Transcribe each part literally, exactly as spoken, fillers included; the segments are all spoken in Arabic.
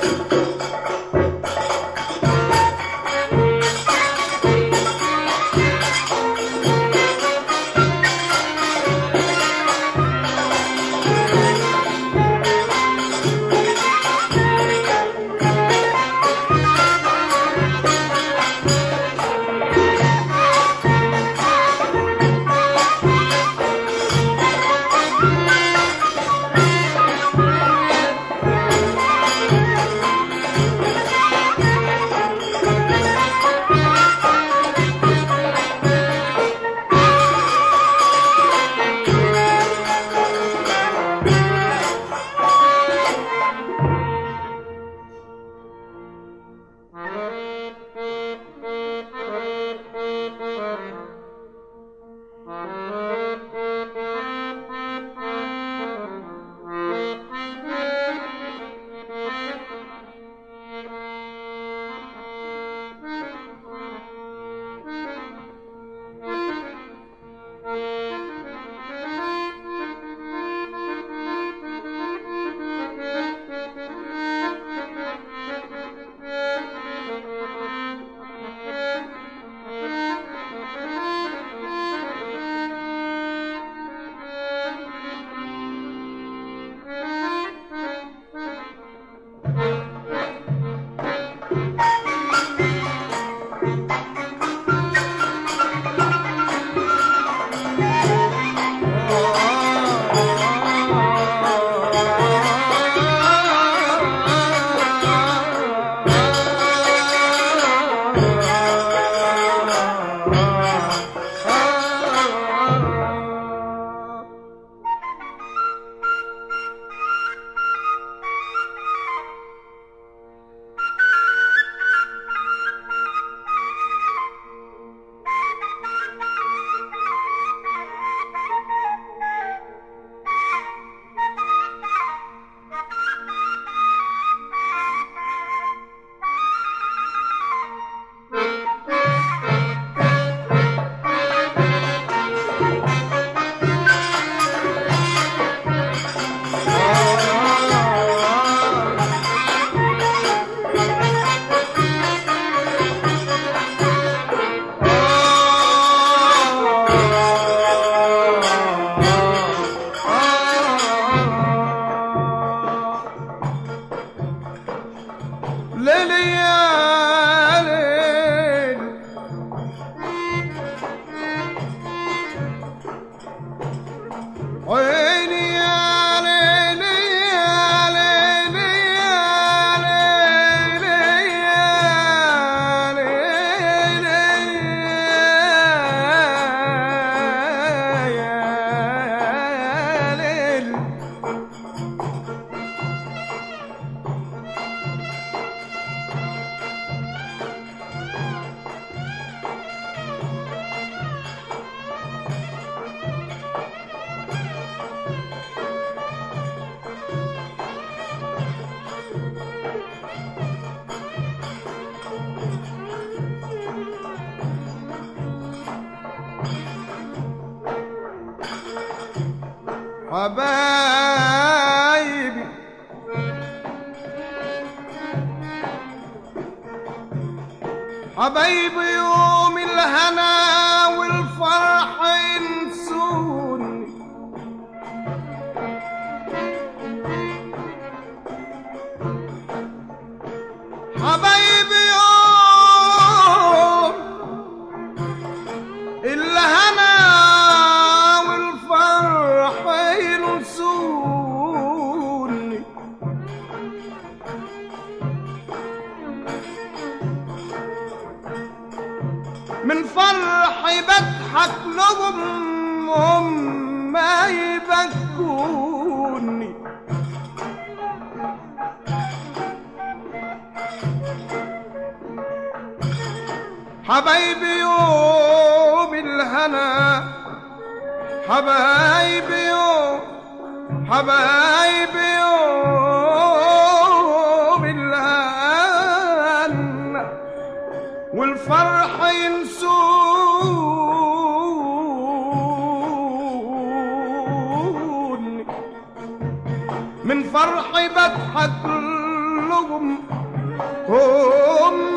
حبايبي حبايبي يوم الهنا والفرح ينسوني حبايبي يوم الهنا والفرح ينسوني من فرحي بضحك لهم هم ما يبكوني حبايبي يوم الهنا حبايبي يوم حبايبي يوم الهنا والفرح ينسوني من فرحي بضحك لهم هم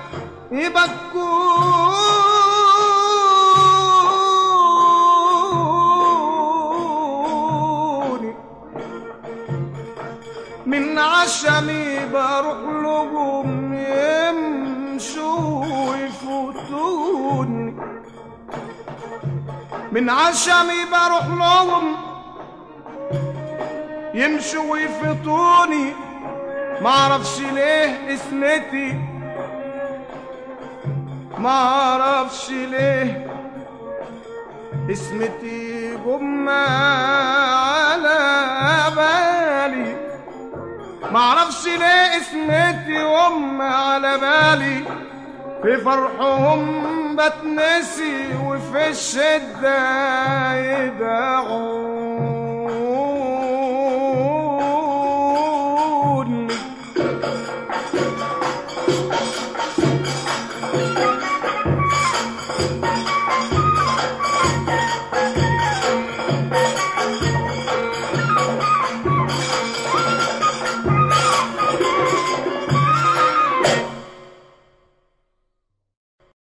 يبكوني من عشمي بروح لهم يمشوا ويفوتوني من عشمي بروح لهم يمشوا ويفوتوني معرفش ليه اسمتي معرفش ليه اسمتي جمة على بالي معرفش ليه اسمتي جمة على بالي في فرحهم بتنسي وفي الشدة يدعون